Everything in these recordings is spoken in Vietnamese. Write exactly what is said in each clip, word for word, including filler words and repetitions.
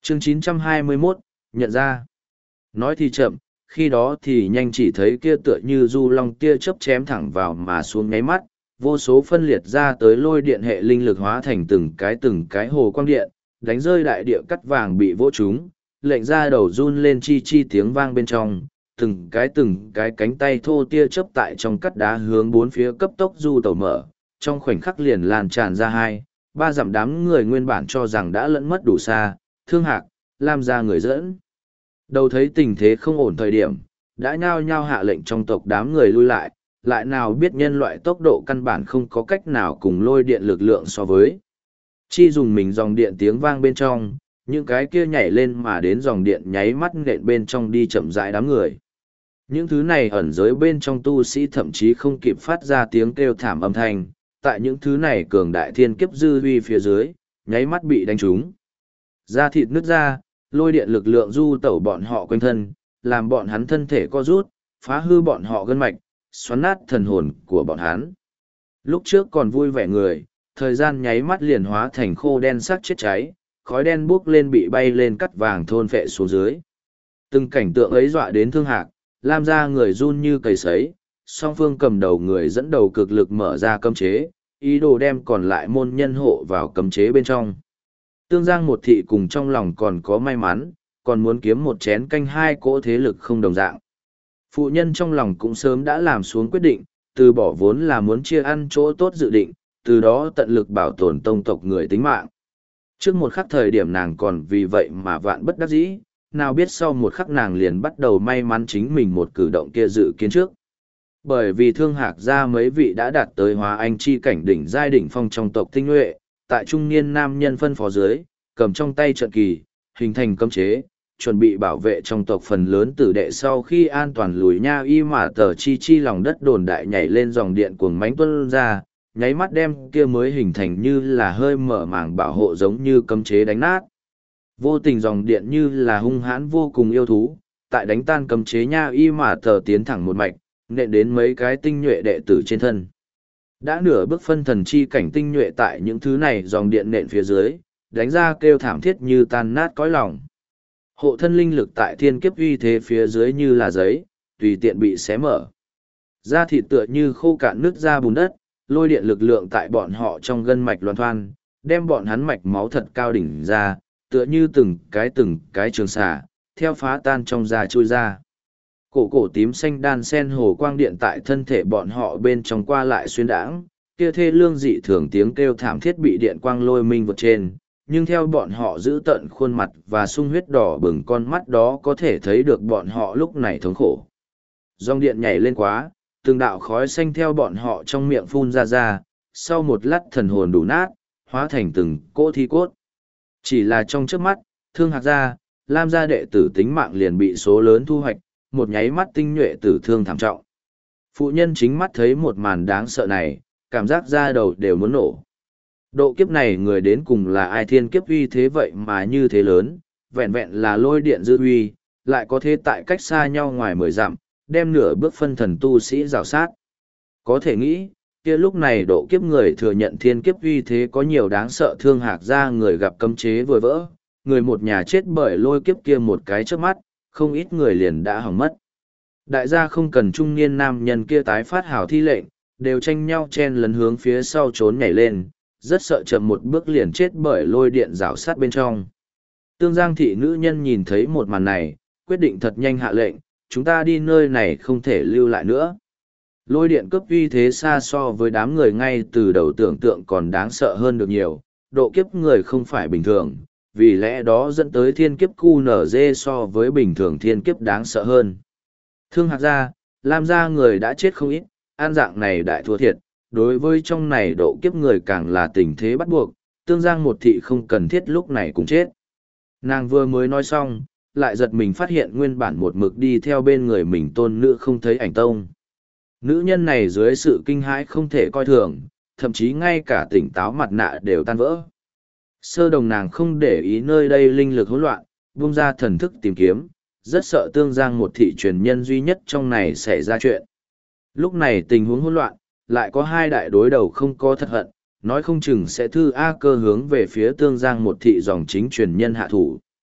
Chương chín trăm hai mươi mốt, nhận ra. Nói thì chậm, khi đó thì nhanh, chỉ thấy kia tựa như du long tia chớp chém thẳng vào mà xuống nháy mắt, vô số phân liệt ra tới lôi điện hệ linh lực hóa thành từng cái từng cái hồ quang điện, đánh rơi đại địa cắt vàng bị vỗ trúng, lệnh ra đầu run lên chi chi tiếng vang bên trong, từng cái từng cái cánh tay thô tia chớp tại trong cắt đá hướng bốn phía cấp tốc du tẩu mở, trong khoảnh khắc liền lan tràn ra hai, ba dặm. Đám người nguyên bản cho rằng đã lẫn mất đủ xa, Thương Hạc, Lam gia người dẫn. Đầu thấy tình thế không ổn thời điểm, đã nhao nhao hạ lệnh trong tộc đám người lui lại, lại nào biết nhân loại tốc độ căn bản không có cách nào cùng lôi điện lực lượng so với. Chi dùng mình dòng điện tiếng vang bên trong, những cái kia nhảy lên mà đến dòng điện nháy mắt nện bên trong đi chậm rãi đám người. Những thứ này ẩn giới bên trong tu sĩ thậm chí không kịp phát ra tiếng kêu thảm âm thanh, tại những thứ này cường đại thiên kiếp dư huy phía dưới, nháy mắt bị đánh trúng. Da thịt nứt ra, lôi điện lực lượng du tẩu bọn họ quanh thân, làm bọn hắn thân thể co rút, phá hư bọn họ gân mạch, xoắn nát thần hồn của bọn hắn. Lúc trước còn vui vẻ người, thời gian nháy mắt liền hóa thành khô đen sắc chết cháy, khói đen bốc lên bị bay lên cắt vàng thôn phệ xuống dưới. Từng cảnh tượng ấy dọa đến Thương Hạc, Lam gia người run như cầy sấy, song phương cầm đầu người dẫn đầu cực lực mở ra cấm chế, ý đồ đem còn lại môn nhân hộ vào cấm chế bên trong. Tương Giang một thị cùng trong lòng còn có may mắn, còn muốn kiếm một chén canh, hai cỗ thế lực không đồng dạng. Phụ nhân trong lòng cũng sớm đã làm xuống quyết định, từ bỏ vốn là muốn chia ăn chỗ tốt dự định, từ đó tận lực bảo tồn tông tộc người tính mạng. Trước một khắc thời điểm nàng còn vì vậy mà vạn bất đắc dĩ, nào biết sau một khắc nàng liền bắt đầu may mắn chính mình một cử động kia dự kiến trước. Bởi vì Thương Hạc gia mấy vị đã đạt tới hóa anh chi cảnh đỉnh giai đỉnh phong trong tộc tinh nhuệ, tại trung niên nam nhân phân phó dưới, cầm trong tay trận kỳ, hình thành cấm chế, chuẩn bị bảo vệ trong tộc phần lớn tử đệ sau khi an toàn lùi nha y mà tờ chi chi lòng đất đồn đại nhảy lên dòng điện cuồng mánh tuân ra, nháy mắt đem kia mới hình thành như là hơi mở màng bảo hộ giống như cấm chế đánh nát. Vô tình dòng điện như là hung hãn vô cùng yêu thú, tại đánh tan cấm chế nha y mà tờ tiến thẳng một mạch, nện đến mấy cái tinh nhuệ đệ tử trên thân. Đã nửa bước phân thần chi cảnh tinh nhuệ tại những thứ này dòng điện nện phía dưới, đánh ra kêu thảm thiết như tan nát cõi lòng. Hộ thân linh lực tại thiên kiếp uy thế phía dưới như là giấy, tùy tiện bị xé mở. Da thịt tựa như khô cạn nước ra bùn đất, lôi điện lực lượng tại bọn họ trong gân mạch loan thoan, đem bọn hắn mạch máu thật cao đỉnh ra, tựa như từng cái từng cái trường xà, theo phá tan trong da trôi ra. Cổ cổ tím xanh đan sen hồ quang điện tại thân thể bọn họ bên trong qua lại xuyên đãng, kia thê lương dị thường tiếng kêu thảm thiết bị điện quang lôi minh vượt trên, nhưng theo bọn họ giữ tận khuôn mặt và sung huyết đỏ bừng con mắt đó có thể thấy được bọn họ lúc này thống khổ. Dòng điện nhảy lên quá, từng đạo khói xanh theo bọn họ trong miệng phun ra ra, sau một lát thần hồn đủ nát, hóa thành từng cỗ thi cốt. Chỉ là trong trước mắt, Thương Hạc gia, Lam gia đệ tử tính mạng liền bị số lớn thu hoạch, một nháy mắt tinh nhuệ tử thương thảm trọng. Phụ nhân chính mắt thấy một màn đáng sợ này, cảm giác da đầu đều muốn nổ. Độ kiếp này người đến cùng là ai, thiên kiếp uy thế vậy mà như thế lớn, vẹn vẹn là lôi điện dư uy, lại có thế tại cách xa nhau ngoài mười dặm, đem nửa bước phân thần tu sĩ rào sát. Có thể nghĩ, kia lúc này độ kiếp người thừa nhận thiên kiếp uy thế có nhiều đáng sợ. Thương Hạc gia người gặp cấm chế vừa vỡ, người một nhà chết bởi lôi kiếp kia một cái trước mắt, không ít người liền đã hỏng mất. Đại gia không cần trung niên nam nhân kia tái phát hào thi lệnh, đều tranh nhau chen lấn hướng phía sau trốn nhảy lên, rất sợ chậm một bước liền chết bởi lôi điện rào sát bên trong. Tương Giang thị nữ nhân nhìn thấy một màn này, quyết định thật nhanh hạ lệnh, chúng ta đi nơi này không thể lưu lại nữa. Lôi điện cấp uy thế xa so với đám người ngay từ đầu tưởng tượng còn đáng sợ hơn được nhiều, độ kiếp người không phải bình thường, vì lẽ đó dẫn tới thiên kiếp cu nở dê so với bình thường thiên kiếp đáng sợ hơn. Thương Hạc gia, Lam gia người đã chết không ít, an dạng này đại thua thiệt, đối với trong này độ kiếp người càng là tình thế bắt buộc, Tương Giang một thị không cần thiết lúc này cũng chết. Nàng vừa mới nói xong, lại giật mình phát hiện nguyên bản một mực đi theo bên người mình tôn nữ không thấy ảnh tông. Nữ nhân này dưới sự kinh hãi không thể coi thường, thậm chí ngay cả tỉnh táo mặt nạ đều tan vỡ. Sơ đồng nàng không để ý nơi đây linh lực hỗn loạn, buông ra thần thức tìm kiếm, rất sợ Tương Giang một thị truyền nhân duy nhất trong này xảy ra chuyện. Lúc này tình huống hỗn loạn, lại có hai đại đối đầu không có thật hận, nói không chừng sẽ thư A cơ hướng về phía Tương Giang một thị dòng chính truyền nhân hạ thủ.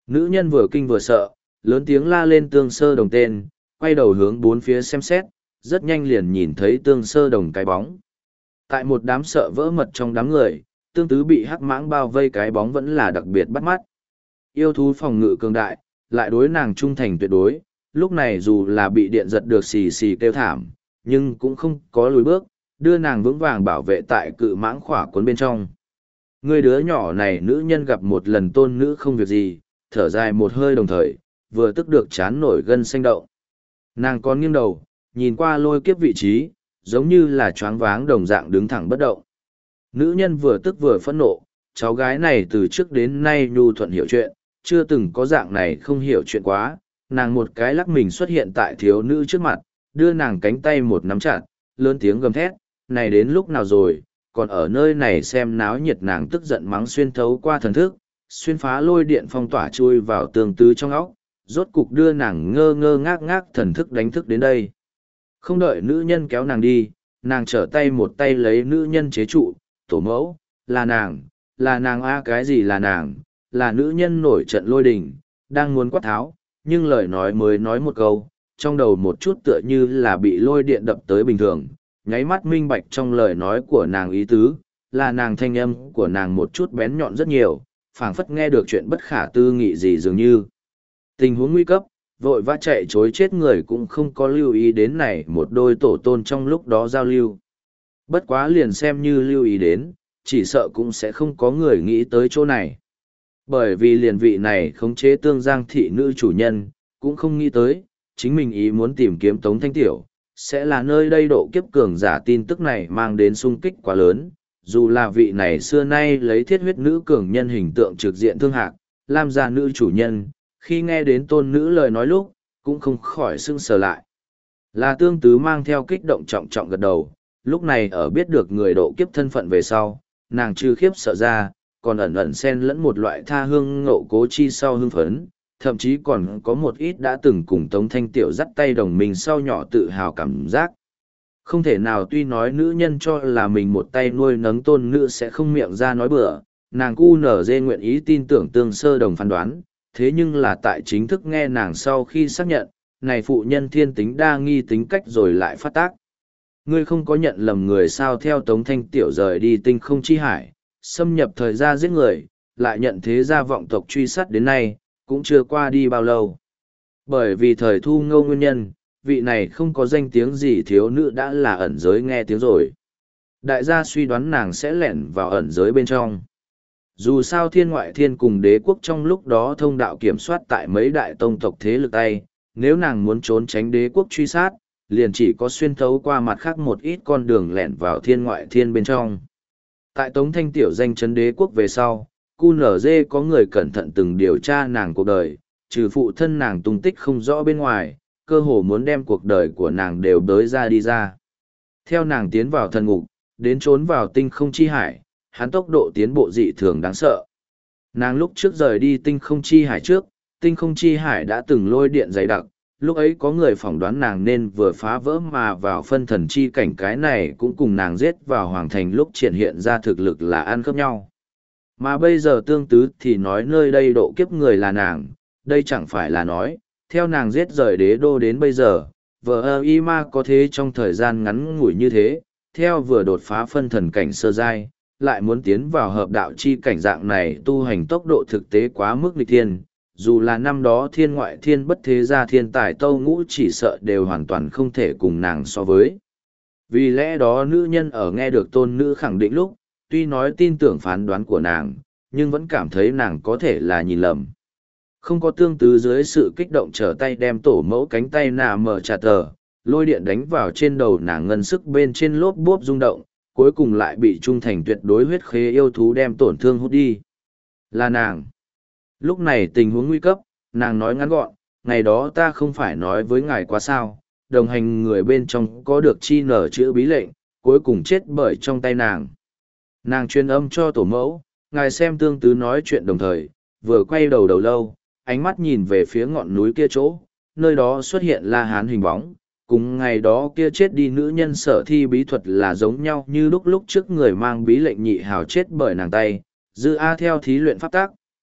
Nữ nhân vừa kinh vừa sợ, lớn tiếng la lên Tương Sơ Đồng tên, quay đầu hướng bốn phía xem xét, rất nhanh liền nhìn thấy Tương Sơ Đồng cái bóng. Tại một đám sợ vỡ mật trong đám người, Tương Tứ bị hắc mãng bao vây cái bóng vẫn là đặc biệt bắt mắt. Yêu thú phòng ngự cường đại, lại đối nàng trung thành tuyệt đối, lúc này dù là bị điện giật được xì xì kêu thảm, nhưng cũng không có lùi bước, đưa nàng vững vàng bảo vệ tại cự mãng khỏa cuốn bên trong. Người đứa nhỏ này nữ nhân gặp một lần tôn nữ không việc gì, thở dài một hơi đồng thời, vừa tức được chán nổi gân xanh động. Nàng còn nghiêng đầu, nhìn qua lôi kiếp vị trí, giống như là choáng váng đồng dạng đứng thẳng bất động. Nữ nhân vừa tức vừa phẫn nộ, cháu gái này từ trước đến nay nhu thuận hiểu chuyện, chưa từng có dạng này không hiểu chuyện quá, nàng một cái lắc mình xuất hiện tại thiếu nữ trước mặt, đưa nàng cánh tay một nắm chặt, lớn tiếng gầm thét, này đến lúc nào rồi, còn ở nơi này xem náo nhiệt. Nàng tức giận mắng xuyên thấu qua thần thức, xuyên phá lôi điện phong tỏa chui vào tường tứ trong óc, rốt cục đưa nàng ngơ ngơ ngác ngác thần thức đánh thức đến đây. Không đợi nữ nhân kéo nàng đi, nàng trở tay một tay lấy nữ nhân chế trụ, tổ mẫu, là nàng, là nàng a cái gì là nàng, là nữ nhân nổi trận lôi đình, đang muốn quát tháo, nhưng lời nói mới nói một câu, trong đầu một chút tựa như là bị lôi điện đập tới bình thường, nháy mắt minh bạch trong lời nói của nàng ý tứ, là nàng thanh âm của nàng một chút bén nhọn rất nhiều, phảng phất nghe được chuyện bất khả tư nghị gì dường như. Tình huống nguy cấp, vội vã chạy chối chết người cũng không có lưu ý đến này một đôi tổ tôn trong lúc đó giao lưu. Bất quá liền xem như lưu ý đến, chỉ sợ cũng sẽ không có người nghĩ tới chỗ này. Bởi vì liền vị này khống chế Tương Giang thị nữ chủ nhân, cũng không nghĩ tới, chính mình ý muốn tìm kiếm Tống Thanh Tiểu, sẽ là nơi đây độ kiếp cường giả. Tin tức này mang đến sung kích quá lớn, dù là vị này xưa nay lấy thiết huyết nữ cường nhân hình tượng trực diện Thương Hạc, làm ra nữ chủ nhân, khi nghe đến tôn nữ lời nói lúc, cũng không khỏi sưng sờ lại. Là Tương Tứ mang theo kích động trọng trọng gật đầu, lúc này ở biết được người độ kiếp thân phận về sau, nàng trừ khiếp sợ ra, còn ẩn ẩn xen lẫn một loại tha hương ngộ cố chi sau hưng phấn, thậm chí còn có một ít đã từng cùng Tống Thanh Tiểu dắt tay đồng minh sau nhỏ tự hào cảm giác. Không thể nào, tuy nói nữ nhân cho là mình một tay nuôi nấng tôn nữ sẽ không miệng ra nói bừa, nàng cu nở dê nguyện ý tin tưởng Tương Sơ Đồng phán đoán, thế nhưng là tại chính thức nghe nàng sau khi xác nhận, này phụ nhân thiên tính đa nghi tính cách rồi lại phát tác. Ngươi không có nhận lầm người sao? Theo Tống Thanh Tiểu rời đi tinh không chi hải, xâm nhập thời gia giết người, lại nhận thế gia vọng tộc truy sát đến nay, cũng chưa qua đi bao lâu. Bởi vì thời thu ngâu nguyên nhân, vị này không có danh tiếng gì thiếu nữ đã là ẩn giới nghe tiếng rồi. Đại gia suy đoán nàng sẽ lẻn vào ẩn giới bên trong. Dù sao thiên ngoại thiên cùng đế quốc trong lúc đó thông đạo kiểm soát tại mấy đại tông tộc thế lực tay, nếu nàng muốn trốn tránh đế quốc truy sát, liền chỉ có xuyên thấu qua mặt khác một ít con đường lẻn vào thiên ngoại thiên bên trong. Tại Tống Thanh Tiểu danh chấn đế quốc về sau, cu nở dê có người cẩn thận từng điều tra nàng cuộc đời, trừ phụ thân nàng tung tích không rõ bên ngoài, cơ hồ muốn đem cuộc đời của nàng đều đới ra đi ra. Theo nàng tiến vào thần ngục, đến trốn vào tinh không chi hải, hắn tốc độ tiến bộ dị thường đáng sợ. Nàng lúc trước rời đi tinh không chi hải trước, tinh không chi hải đã từng lôi điện dày đặc, lúc ấy có người phỏng đoán nàng nên vừa phá vỡ mà vào phân thần chi cảnh, cái này cũng cùng nàng giết vào hoàng thành lúc triển hiện ra thực lực là ăn khớp nhau. Mà bây giờ Tương Tứ thì nói nơi đây độ kiếp người là nàng, đây chẳng phải là nói, theo nàng giết rời đế đô đến bây giờ, vợ ơ y ma có thế trong thời gian ngắn ngủi như thế, theo vừa đột phá phân thần cảnh sơ giai, lại muốn tiến vào hợp đạo chi cảnh dạng này, tu hành tốc độ thực tế quá mức nghịch thiên. Dù là năm đó thiên ngoại thiên bất thế gia thiên tài tâu ngũ chỉ sợ đều hoàn toàn không thể cùng nàng so với. Vì lẽ đó nữ nhân ở nghe được tôn nữ khẳng định lúc, tuy nói tin tưởng phán đoán của nàng, nhưng vẫn cảm thấy nàng có thể là nhìn lầm. Không có Tương Tứ dưới sự kích động trở tay đem tổ mẫu cánh tay nà mở trà tờ, lôi điện đánh vào trên đầu nàng, ngân sức bên trên lốp bốp rung động, cuối cùng lại bị trung thành tuyệt đối huyết khế yêu thú đem tổn thương hút đi. Là nàng. Lúc này tình huống nguy cấp, nàng nói ngắn gọn, ngày đó ta không phải nói với ngài quá sao, đồng hành người bên trong có được chi nở chữ bí lệnh, cuối cùng chết bởi trong tay nàng. Nàng truyền âm cho tổ mẫu, ngài xem Tương Tứ nói chuyện đồng thời, vừa quay đầu đầu lâu, ánh mắt nhìn về phía ngọn núi kia chỗ, nơi đó xuất hiện La Hán hình bóng, cùng ngày đó kia chết đi nữ nhân sở thi bí thuật là giống nhau như lúc lúc trước người mang bí lệnh nhị hào chết bởi nàng tay, dư A theo thí luyện pháp tác,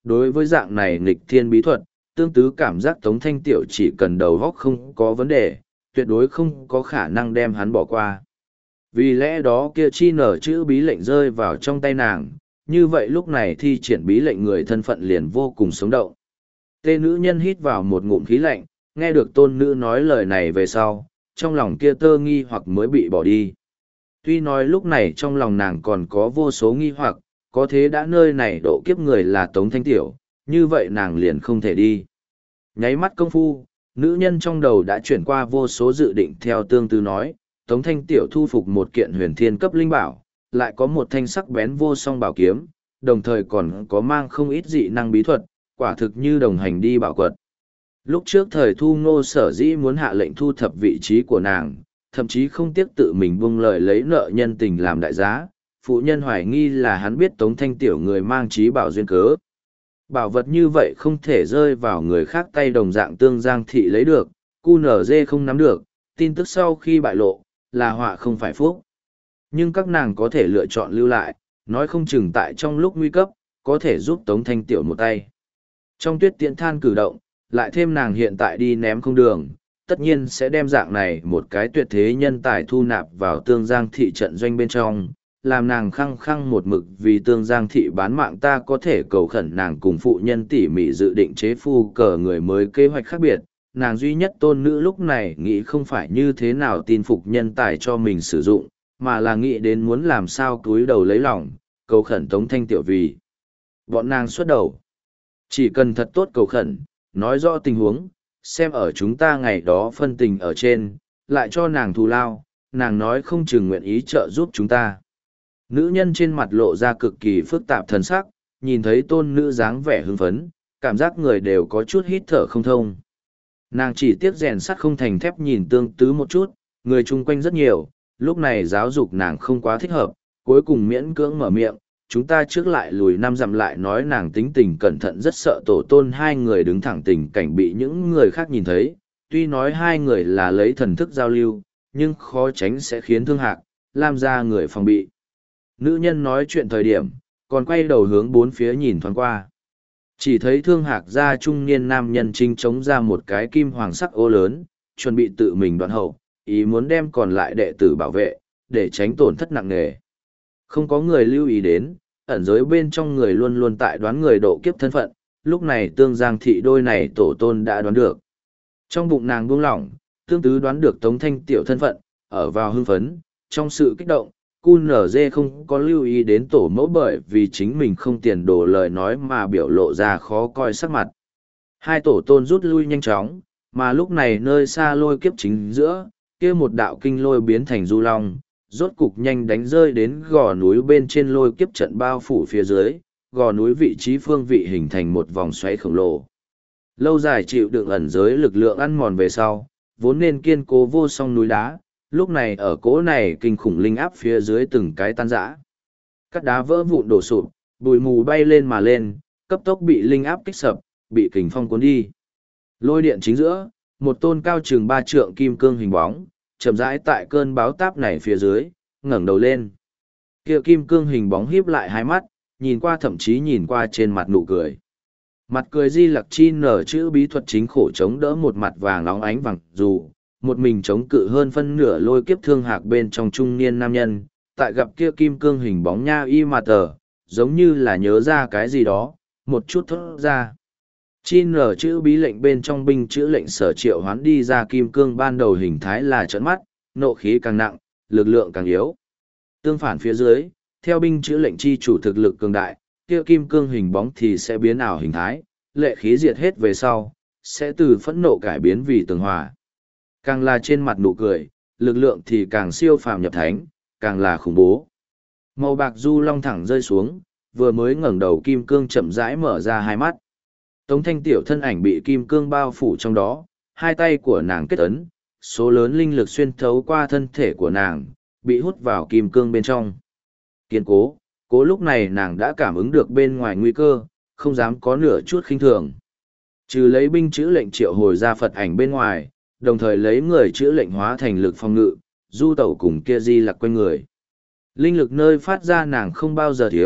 Đối với dạng này nghịch thiên bí thuật, tương tứ cảm giác Tống Thanh Tiểu chỉ cần đầu óc không có vấn đề, tuyệt đối không có khả năng đem hắn bỏ qua. Vì lẽ đó kia chi nở chữ bí lệnh rơi vào trong tay nàng, như vậy lúc này thi triển bí lệnh người thân phận liền vô cùng sống động. Tê nữ nhân hít vào một ngụm khí lạnh, nghe được tôn nữ nói lời này về sau, trong lòng kia tơ nghi hoặc mới bị bỏ đi. Tuy nói lúc này trong lòng nàng còn có vô số nghi hoặc, có thế đã nơi này độ kiếp người là Tống Thanh Tiểu, như vậy nàng liền không thể đi. Nháy mắt công phu, nữ nhân trong đầu đã chuyển qua vô số dự định theo tương tư nói, Tống Thanh Tiểu thu phục một kiện huyền thiên cấp linh bảo, lại có một thanh sắc bén vô song bảo kiếm, đồng thời còn có mang không ít dị năng bí thuật, quả thực như đồng hành đi bảo quật. Lúc trước thời thu ngô sở dĩ muốn hạ lệnh thu thập vị trí của nàng, thậm chí không tiếc tự mình buông lời lấy nợ nhân tình làm đại giá, phụ nhân hoài nghi là hắn biết Tống Thanh Tiểu người mang trí bảo duyên cớ. Bảo vật như vậy không thể rơi vào người khác tay đồng dạng tương giang thị lấy được, cu nở dê không nắm được, tin tức sau khi bại lộ, là họa không phải phúc. Nhưng các nàng có thể lựa chọn lưu lại, nói không chừng tại trong lúc nguy cấp, có thể giúp Tống Thanh Tiểu một tay. Trong tuyết tiễn than cử động, lại thêm nàng hiện tại đi ném không đường, tất nhiên sẽ đem dạng này một cái tuyệt thế nhân tài thu nạp vào tương giang thị trận doanh bên trong, làm nàng khăng khăng một mực vì tương giang thị bán mạng. Ta có thể cầu khẩn nàng cùng phụ nhân tỉ mỉ dự định chế phu cờ người mới kế hoạch khác biệt. Nàng duy nhất tôn nữ lúc này nghĩ không phải như thế nào tin phục nhân tài cho mình sử dụng, mà là nghĩ đến muốn làm sao cúi đầu lấy lòng, cầu khẩn Tống Thanh Tiểu vì bọn nàng xuất đầu. Chỉ cần thật tốt cầu khẩn, nói rõ tình huống, xem ở chúng ta ngày đó phân tình ở trên, lại cho nàng thù lao, nàng nói không chừng nguyện ý trợ giúp chúng ta. Nữ nhân trên mặt lộ ra cực kỳ phức tạp thần sắc, nhìn thấy tôn nữ dáng vẻ hưng phấn, cảm giác người đều có chút hít thở không thông. Nàng chỉ tiếc rèn sắt không thành thép nhìn tương tứ một chút, người chung quanh rất nhiều, lúc này giáo dục nàng không quá thích hợp, cuối cùng miễn cưỡng mở miệng, chúng ta trước lại lùi năm dặm lại nói. Nàng tính tình cẩn thận rất sợ tổ tôn hai người đứng thẳng tình cảnh bị những người khác nhìn thấy, tuy nói hai người là lấy thần thức giao lưu, nhưng khó tránh sẽ khiến Thương Hạc, Lam ra người phòng bị. Nữ nhân nói chuyện thời điểm, còn quay đầu hướng bốn phía nhìn thoáng qua. Chỉ thấy Thương Hạc ra trung niên nam nhân trinh chống ra một cái kim hoàng sắc ô lớn, chuẩn bị tự mình đoạn hậu, ý muốn đem còn lại đệ tử bảo vệ, để tránh tổn thất nặng nề. Không có người lưu ý đến, ẩn giới bên trong người luôn luôn tại đoán người độ kiếp thân phận, lúc này tương giang thị đôi này tổ tôn đã đoán được. Trong bụng nàng buông lỏng, tương tứ đoán được Tống Thanh Tiểu thân phận, ở vào hưng phấn, trong sự kích động, cu nở dê không có lưu ý đến tổ mẫu bởi vì chính mình không tiền đồ lời nói mà biểu lộ ra khó coi sắc mặt. Hai tổ tôn rút lui nhanh chóng, mà lúc này nơi xa lôi kiếp chính giữa, kia một đạo kinh lôi biến thành du long, rốt cục nhanh đánh rơi đến gò núi bên trên, lôi kiếp trận bao phủ phía dưới, gò núi vị trí phương vị hình thành một vòng xoáy khổng lồ. Lâu dài chịu đựng ẩn giới lực lượng ăn mòn về sau, vốn nên kiên cố vô song núi đá, lúc này ở cỗ này kinh khủng linh áp phía dưới từng cái tan rã. Các đá vỡ vụn đổ sụp, bụi mù bay lên mà lên, cấp tốc bị linh áp kích sập, bị kình phong cuốn đi. Lôi điện chính giữa, một tôn cao chừng ba trượng kim cương hình bóng, chậm rãi tại cơn báo táp này phía dưới, ngẩng đầu lên. Kia kim cương hình bóng híp lại hai mắt, nhìn qua thậm chí nhìn qua trên mặt nụ cười. Mặt cười di lặc chi nở chữ bí thuật chính khổ chống đỡ một mặt vàng óng ánh vàng dù, một mình chống cự hơn phân nửa lôi kiếp Thương Hạc bên trong trung niên nam nhân, tại gặp kia kim cương hình bóng nha y mà tờ, giống như là nhớ ra cái gì đó, một chút thốt ra. Chi nở chữ bí lệnh bên trong binh chữ lệnh sở triệu hoán đi ra kim cương ban đầu hình thái là trợn mắt, nộ khí càng nặng, lực lượng càng yếu. Tương phản phía dưới, theo binh chữ lệnh chi chủ thực lực cường đại, kia kim cương hình bóng thì sẽ biến ảo hình thái, lệ khí diệt hết về sau, sẽ từ phẫn nộ cải biến vì tường hòa. Càng là trên mặt nụ cười, lực lượng thì càng siêu phàm nhập thánh, càng là khủng bố. Màu bạc du long thẳng rơi xuống, vừa mới ngẩng đầu kim cương chậm rãi mở ra hai mắt. Tống Thanh Tiểu thân ảnh bị kim cương bao phủ trong đó, hai tay của nàng kết ấn, số lớn linh lực xuyên thấu qua thân thể của nàng, bị hút vào kim cương bên trong. Kiên cố, cố lúc này nàng đã cảm ứng được bên ngoài nguy cơ, không dám có nửa chút khinh thường. Trừ lấy binh chữ lệnh triệu hồi ra Phật ảnh bên ngoài, đồng thời lấy người chữ lệnh hóa thành lực phòng ngự, du tẩu cùng kia di lạc quanh người. Linh lực nơi phát ra nàng không bao giờ thiếu,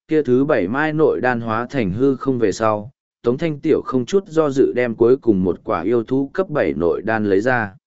kia thứ bảy mai nội đan hóa thành hư không về sau, Tống Thanh Tiểu không chút do dự đem cuối cùng một quả yêu thú cấp bảy nội đan lấy ra.